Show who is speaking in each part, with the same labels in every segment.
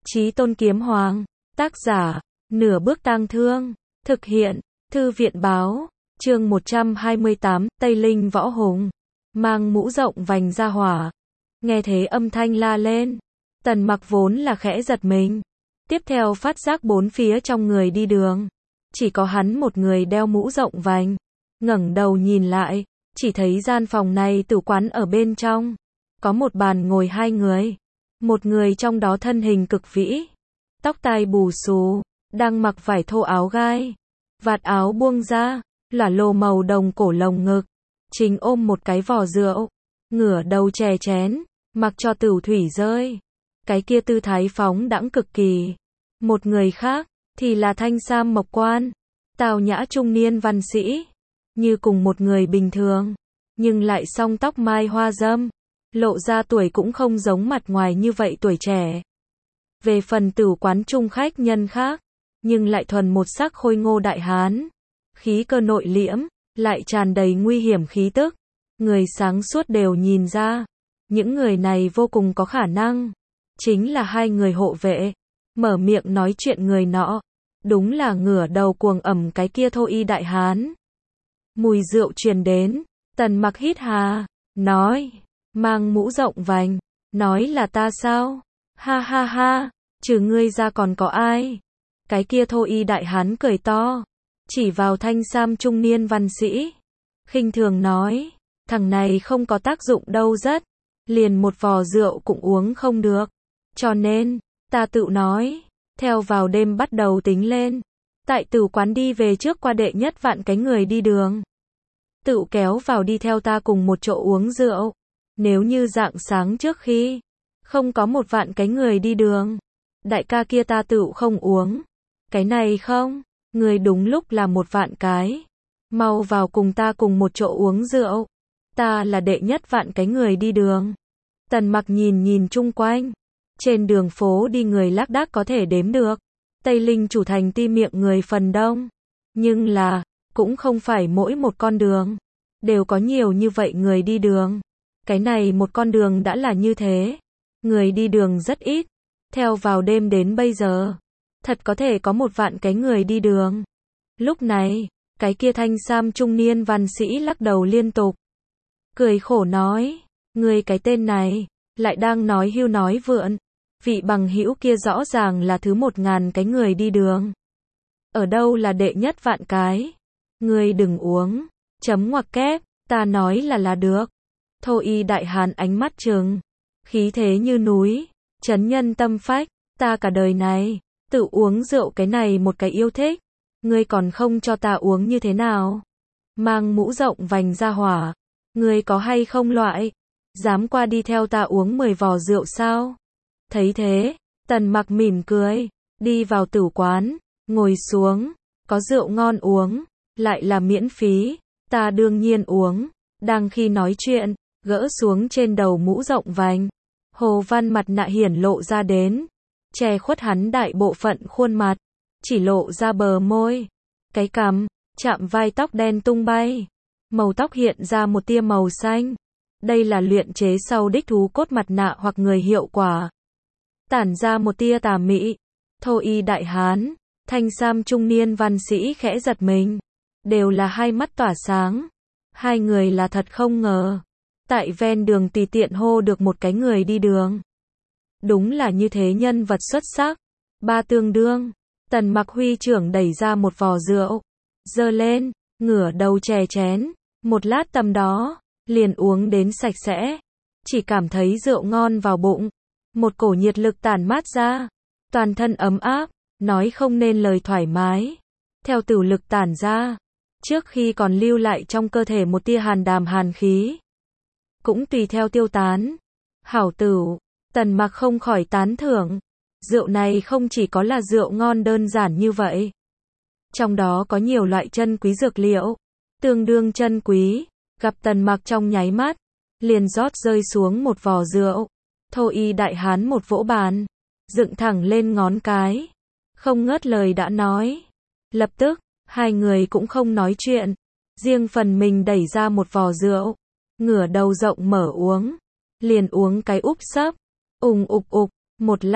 Speaker 1: Chí Tôn Kiếm Hoàng, tác giả, Nửa Bước Tang Thương, thực hiện, Thư viện báo, chương 128, Tây Linh Võ Hùng, mang mũ rộng vành ra hỏa. Nghe thế âm thanh la lên, Tần Mặc vốn là khẽ giật mình, tiếp theo phát giác bốn phía trong người đi đường, chỉ có hắn một người đeo mũ rộng vành, ngẩng đầu nhìn lại, chỉ thấy gian phòng này tử quán ở bên trong, có một bàn ngồi hai người, một người trong đó thân hình cực vĩ, tóc tai bù xù, đang mặc vải thô áo gai, vạt áo buông ra, lả lồ màu đồng cổ lồng ngực, chính ôm một cái vò rượu, ngửa đầu chè chén, mặc cho tửu thủy rơi, cái kia tư thái phóng đãng cực kỳ. Một người khác thì là thanh sam mộc quan, tào nhã trung niên văn sĩ, như cùng một người bình thường, nhưng lại song tóc mai hoa dâm, lộ ra tuổi cũng không giống mặt ngoài như vậy tuổi trẻ. Về phần tửu quán trung khách nhân khác, nhưng lại thuần một sắc khôi ngô đại hán, khí cơ nội liễm, lại tràn đầy nguy hiểm khí tức. Người sáng suốt đều nhìn ra, những người này vô cùng có khả năng chính là hai người hộ vệ. Mở miệng nói chuyện người nọ, đúng là ngửa đầu cuồng ẩm cái kia thô y đại hán. Mùi rượu truyền đến, Tần Mặc hít hà, nói, mang mũ rộng vành, nói là ta sao? Ha ha ha, trừ ngươi ra còn có ai? Cái kia thô y đại hán cười to, chỉ vào thanh sam trung niên văn sĩ, khinh thường nói, thằng này không có tác dụng đâu rất, liền một vò rượu cũng uống không được, cho nên, ta tự nói, theo vào đêm bắt đầu tính lên, tại tử quán đi về trước qua đệ nhất vạn cái người đi đường, tự kéo vào đi theo ta cùng một chỗ uống rượu, nếu như rạng sáng trước khi, không có một vạn cái người đi đường, đại ca kia ta tự không uống, cái này không, người đúng lúc là một vạn cái, mau vào cùng ta cùng một chỗ uống rượu, ta là đệ nhất vạn cái người đi đường. Tần Mặc nhìn nhìn chung quanh, trên đường phố đi người lác đác có thể đếm được, Tây Linh chủ thành ti miệng người phần đông, nhưng là, cũng không phải mỗi một con đường đều có nhiều như vậy người đi đường. Cái này một con đường đã là như thế, người đi đường rất ít, theo vào đêm đến bây giờ, thật có thể có một vạn cái người đi đường. Lúc này, cái kia thanh sam trung niên văn sĩ lắc đầu liên tục, cười khổ nói, người cái tên này, lại đang nói hưu nói vượn, vị bằng hữu kia rõ ràng là thứ 1000 cái người đi đường. Ở đâu là đệ nhất vạn cái? Người đừng uống, chấm ngoặc kép, ta nói là được. Thô y đại hán ánh mắt trừng, khí thế như núi, chấn nhân tâm phách, ta cả đời này, tự uống rượu cái này một cái yêu thích, ngươi còn không cho ta uống như thế nào? Mang mũ rộng vành ra hỏa, ngươi có hay không loại, dám qua đi theo ta uống 10 vò rượu sao? Thấy thế, Tần Mặc mỉm cười, đi vào tử quán, ngồi xuống, có rượu ngon uống, lại là miễn phí, ta đương nhiên uống. Đang khi nói chuyện, gỡ xuống trên đầu mũ rộng vành, hồ văn mặt nạ hiển lộ ra đến, che khuất hắn đại bộ phận khuôn mặt, chỉ lộ ra bờ môi, cái cằm, chạm vai tóc đen tung bay, màu tóc hiện ra một tia màu xanh. Đây là luyện chế sau đích thú cốt mặt nạ hoặc người hiệu quả, tản ra một tia tà mị. Thô y đại hán, thanh sam trung niên văn sĩ khẽ giật mình, đều là hai mắt tỏa sáng. Hai người là thật không ngờ, tại ven đường tùy tiện hô được một cái người đi đường. Đúng là như thế nhân vật xuất sắc. Ba tương đương, Tần Mặc huy trưởng đẩy ra một vò rượu, giơ lên, ngửa đầu chè chén, một lát tầm đó, liền uống đến sạch sẽ, chỉ cảm thấy rượu ngon vào bụng, một cổ nhiệt lực tản mát ra, toàn thân ấm áp, nói không nên lời thoải mái, theo tử lực tản ra, trước khi còn lưu lại trong cơ thể một tia hàn đàm hàn khí, cũng tùy theo tiêu tán. Hảo tửu, Tần Mặc không khỏi tán thưởng, rượu này không chỉ có là rượu ngon đơn giản như vậy, trong đó có nhiều loại chân quý dược liệu, tương đương chân quý. Gặp Tần Mặc trong nháy mắt, liền rót rơi xuống một vò rượu. Thô y đại hán một vỗ bàn, dựng thẳng lên ngón cái, không ngớt lời đã nói. Lập tức, hai người cũng không nói chuyện, riêng phần mình đẩy ra một vò rượu, ngửa đầu rộng mở uống, liền uống cái úp sấp, ục, một lát,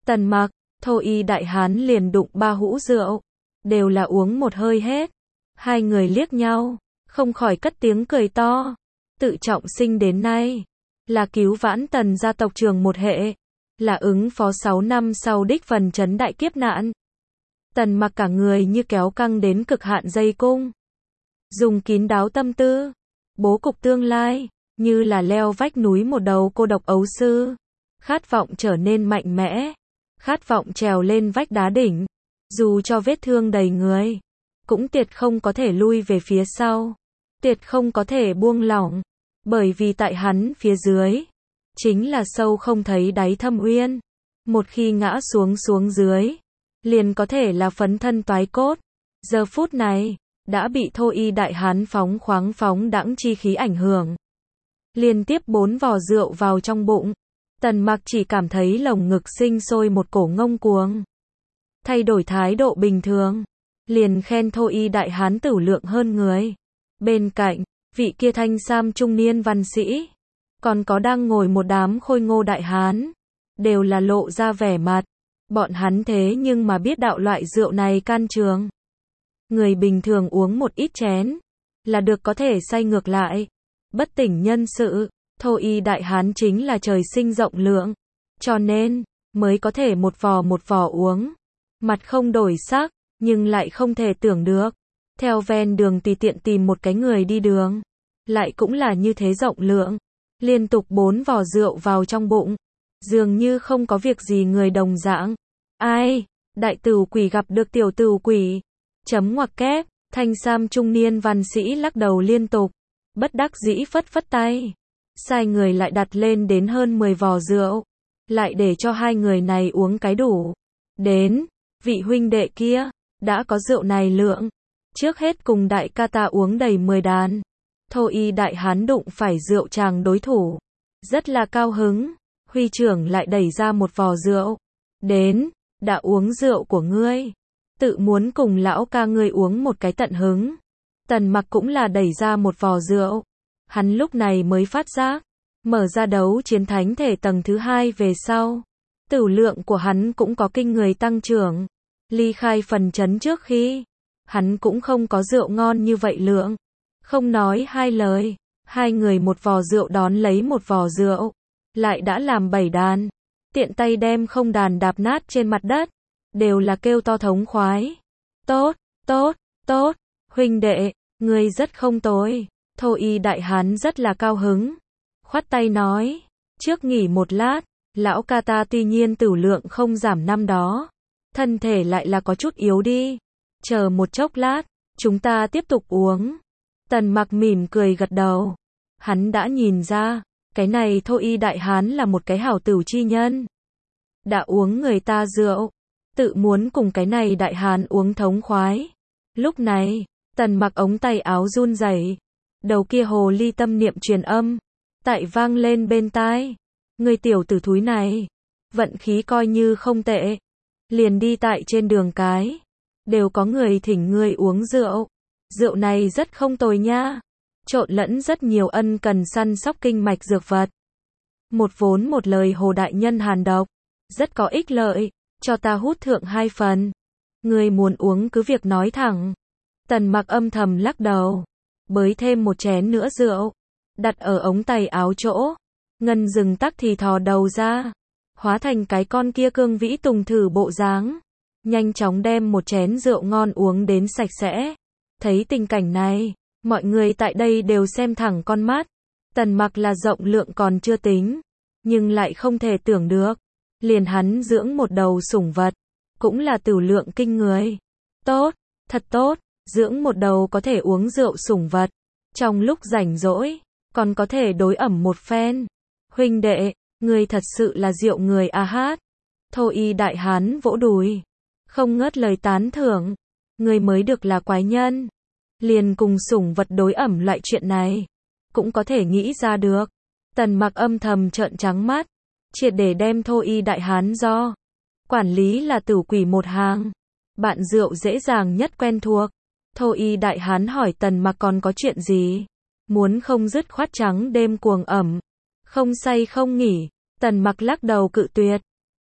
Speaker 1: Tần Mặc, Thô Y đại hán liền đụng 3 hũ rượu, đều là uống một hơi hết. Hai người liếc nhau, không khỏi cất tiếng cười to. Tự trọng sinh đến nay, là cứu vãn Tần gia tộc trường một hệ, là ứng phó 6 năm sau đích phần chấn đại kiếp nạn. Tần Mặc cả người như kéo căng đến cực hạn dây cung, dùng kín đáo tâm tư, bố cục tương lai, như là leo vách núi một đầu cô độc ấu sư, khát vọng trở nên mạnh mẽ, khát vọng trèo lên vách đá đỉnh, dù cho vết thương đầy người, cũng tuyệt không có thể lui về phía sau, tuyệt không có thể buông lỏng, bởi vì tại hắn phía dưới, chính là sâu không thấy đáy thâm uyên, một khi ngã xuống dưới, liền có thể là phấn thân toái cốt. Giờ phút này, đã bị Thô Y đại hán phóng khoáng phóng đãng chi khí ảnh hưởng. Liên tiếp 4 vò rượu vào trong bụng, Tần Mặc chỉ cảm thấy lồng ngực sinh sôi một cổ ngông cuồng. Thay đổi thái độ bình thường, liền khen Thô Y đại hán tửu lượng hơn người. Bên cạnh, vị kia thanh sam trung niên văn sĩ, còn có đang ngồi một đám khôi ngô đại hán, đều là lộ ra vẻ mặt. Bọn hắn thế nhưng mà biết đạo loại rượu này can trường. Người bình thường uống một ít chén, là được có thể say ngược lại. Bất tỉnh nhân sự, Thô Y đại hán chính là trời sinh rộng lượng. Cho nên, mới có thể một vò uống. Mặt không đổi sắc, nhưng lại không thể tưởng được. Theo ven đường tùy tiện tìm một cái người đi đường. Lại cũng là như thế rộng lượng. Liên tục 4 vò rượu vào trong bụng. Dường như không có việc gì người đồng dạng. Ai? Đại tửu quỷ gặp được tiểu tửu quỷ. Chấm ngoặc kép, thanh sam trung niên văn sĩ lắc đầu liên tục. Bất đắc dĩ phất phất tay. Sai người lại đặt lên đến hơn 10 vò rượu. Lại để cho hai người này uống cái đủ. Đến, vị huynh đệ kia, đã có rượu này lượng. Trước hết cùng đại ca ta uống đầy 10 đàn. Thô Y đại hán đụng phải rượu chàng đối thủ. Rất là cao hứng. Huy trưởng lại đẩy ra một vò rượu. Đến, đã uống rượu của ngươi. Tự muốn cùng lão ca ngươi uống một cái tận hứng. Tần Mặc cũng là đẩy ra một vò rượu. Hắn lúc này mới phát giác. Mở ra đấu chiến thánh thể tầng thứ 2 về sau. Tửu lượng của hắn cũng có kinh người tăng trưởng. Ly khai phần chấn trước khi. Hắn cũng không có rượu ngon như vậy lượng. Không nói hai lời. Hai người một vò rượu đón lấy một vò rượu. Lại đã làm 7 đàn. Tiện tay đem không đàn đạp nát trên mặt đất. Đều là kêu to thống khoái. Tốt, tốt, tốt. Huynh đệ, ngươi rất không tồi. Thô Y đại hán rất là cao hứng. Khoát tay nói. Trước nghỉ một lát. Lão ca ta tuy nhiên tửu lượng không giảm năm đó. Thân thể lại là có chút yếu đi. Chờ một chốc lát. Chúng ta tiếp tục uống. Tần Mặc mỉm cười gật đầu. Hắn đã nhìn ra. Cái này Thô Y đại hán là một cái hảo tửu chi nhân. Đã uống người ta rượu. Tự muốn cùng cái này đại hán uống thống khoái. Lúc này, Tần Mặc ống tay áo run rẩy. Đầu kia hồ ly tâm niệm truyền âm. Tại vang lên bên tai. Người tiểu tử thúi này. Vận khí coi như không tệ. Liền đi tại trên đường cái. Đều có người thỉnh ngươi uống rượu. Rượu này rất không tồi nha. Trộn lẫn rất nhiều ân cần săn sóc kinh mạch dược vật. Một vốn một lời hồ đại nhân hàn độc. Rất có ích lợi. Cho ta hút thượng 2 phần. Ngươi muốn uống cứ việc nói thẳng. Tần Mặc âm thầm lắc đầu. Bới thêm một chén nữa rượu. Đặt ở ống tay áo chỗ. Ngân dừng tắc thì thò đầu ra. Hóa thành cái con kia cương vĩ tùng thử bộ dáng. Nhanh chóng đem một chén rượu ngon uống đến sạch sẽ. Thấy tình cảnh này. Mọi người tại đây đều xem thẳng con mắt. Tần Mặc là rộng lượng còn chưa tính. Nhưng lại không thể tưởng được. Liền hắn dưỡng một đầu sủng vật. Cũng là tửu lượng kinh người. Tốt, thật tốt. Dưỡng một đầu có thể uống rượu sủng vật. Trong lúc rảnh rỗi. Còn có thể đối ẩm một phen. Huynh đệ, ngươi thật sự là rượu người a hát. Thô Y đại hán vỗ đùi. Không ngớt lời tán thưởng. Ngươi mới được là quái nhân. Liền cùng sủng vật đối ẩm loại chuyện này. Cũng có thể nghĩ ra được. Tần Mặc âm thầm trợn trắng mắt. Triệt để đem Thô Y đại hán do. Quản lý là tửu quỷ một hàng. Bạn rượu dễ dàng nhất quen thuộc. Thô Y đại hán hỏi Tần Mặc còn có chuyện gì. Muốn không dứt khoát trắng đêm cuồng ẩm. Không say không nghỉ. Tần Mặc lắc đầu cự tuyệt.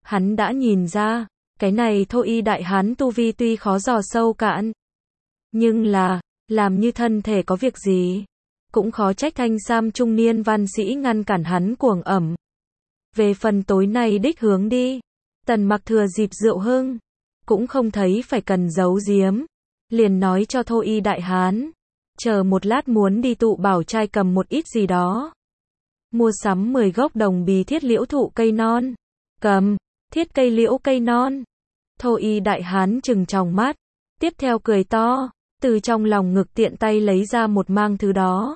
Speaker 1: Hắn đã nhìn ra, cái này Thôi Y đại hán tu vi tuy khó dò sâu cạn, nhưng là, làm như thân thể có việc gì, cũng khó trách thanh sam trung niên văn sĩ ngăn cản hắn cuồng ẩm. Về phần tối nay đích hướng đi, Tần Mặc thừa dịp rượu hưng, cũng không thấy phải cần giấu giếm, liền nói cho Thôi Y đại hán, chờ một lát muốn đi tụ bảo trai cầm một ít gì đó. Mua sắm 10 gốc đồng bì thiết liễu thụ cây non. Cầm, thiết cây liễu cây non. Thôi Y đại hán trừng tròng mắt, tiếp theo cười to, từ trong lòng ngực tiện tay lấy ra một mang thứ đó.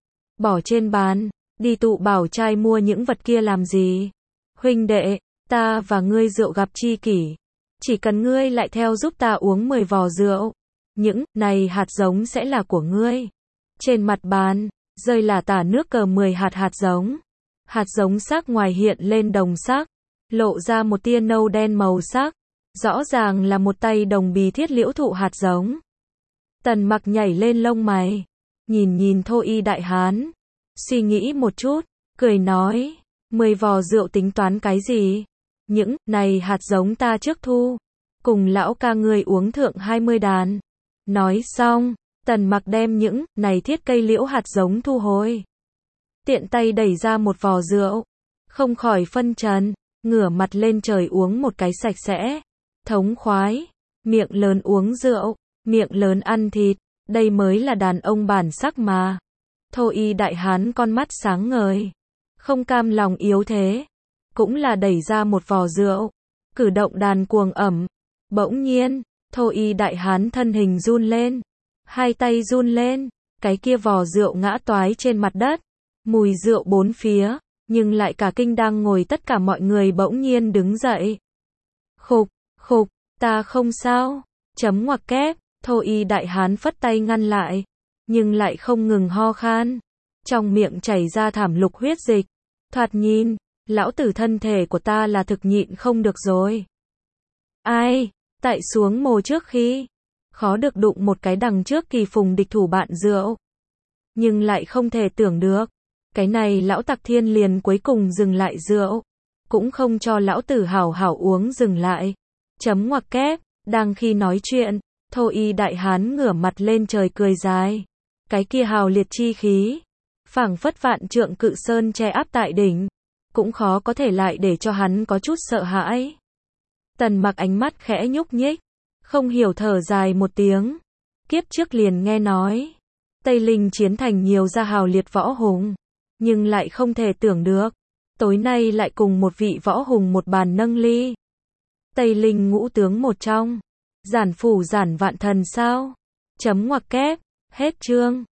Speaker 1: Bỏ trên bàn, đi tụ bảo trai mua những vật kia làm gì? Huynh đệ, ta và ngươi rượu gặp chi kỷ. Chỉ cần ngươi lại theo giúp ta uống 10 vò rượu. Những này hạt giống sẽ là của ngươi. Trên mặt bàn, rơi là tả nước cờ 10 hạt giống. Hạt giống sắc ngoài hiện lên đồng sắc, lộ ra một tia nâu đen màu sắc. Rõ ràng là một tay đồng bì thiết liễu thụ hạt giống. Tần Mặc nhảy lên lông mày, nhìn Thôi Y đại hán, suy nghĩ một chút, cười nói, 10 vò rượu tính toán cái gì? Những này hạt giống ta trước thu, cùng lão ca ngươi uống thượng 20 đàn. Nói xong, Tần Mặc đem những này thiết cây liễu hạt giống thu hồi. Tiện tay đẩy ra một vò rượu, không khỏi phân trần, ngửa mặt lên trời uống một cái sạch sẽ, thống khoái, miệng lớn uống rượu, miệng lớn ăn thịt, đây mới là đàn ông bản sắc mà. Thôi Y đại hán con mắt sáng ngời, không cam lòng yếu thế, cũng là đẩy ra một vò rượu, cử động đàn cuồng ẩm. Bỗng nhiên, Thôi Y đại hán thân hình run lên, hai tay run lên, cái kia vò rượu ngã toái trên mặt đất, mùi rượu bốn phía, nhưng lại cả kinh đang ngồi tất cả mọi người bỗng nhiên đứng dậy. Khục, khục, ta không sao, chấm ngoặc kép, Thôi Y đại hán phất tay ngăn lại, nhưng lại không ngừng ho khan, trong miệng chảy ra thảm lục huyết dịch, thoạt nhìn, lão tử thân thể của ta là thực nhịn không được rồi. Ai, tại xuống mồ trước khi, khó được đụng một cái đằng trước kỳ phùng địch thủ bạn rượu. Nhưng lại không thể tưởng được, cái này lão tặc thiên liền cuối cùng dừng lại rượu, cũng không cho lão tử hảo hảo uống dừng lại. Chấm ngoặc kép, đang khi nói chuyện, Thôi Y đại hán ngửa mặt lên trời cười dài. Cái kia hào liệt chi khí, phảng phất vạn trượng cự sơn che áp tại đỉnh, cũng khó có thể lại để cho hắn có chút sợ hãi. Tần Mặc ánh mắt khẽ nhúc nhích, không hiểu thở dài một tiếng. Kiếp trước liền nghe nói, Tây Linh chiến thành nhiều gia hào liệt võ hùng, nhưng lại không thể tưởng được, tối nay lại cùng một vị võ hùng một bàn nâng ly. Tây Linh ngũ tướng một trong, giản phủ giản vạn thần sao? Chấm ngoặc kép, hết chương.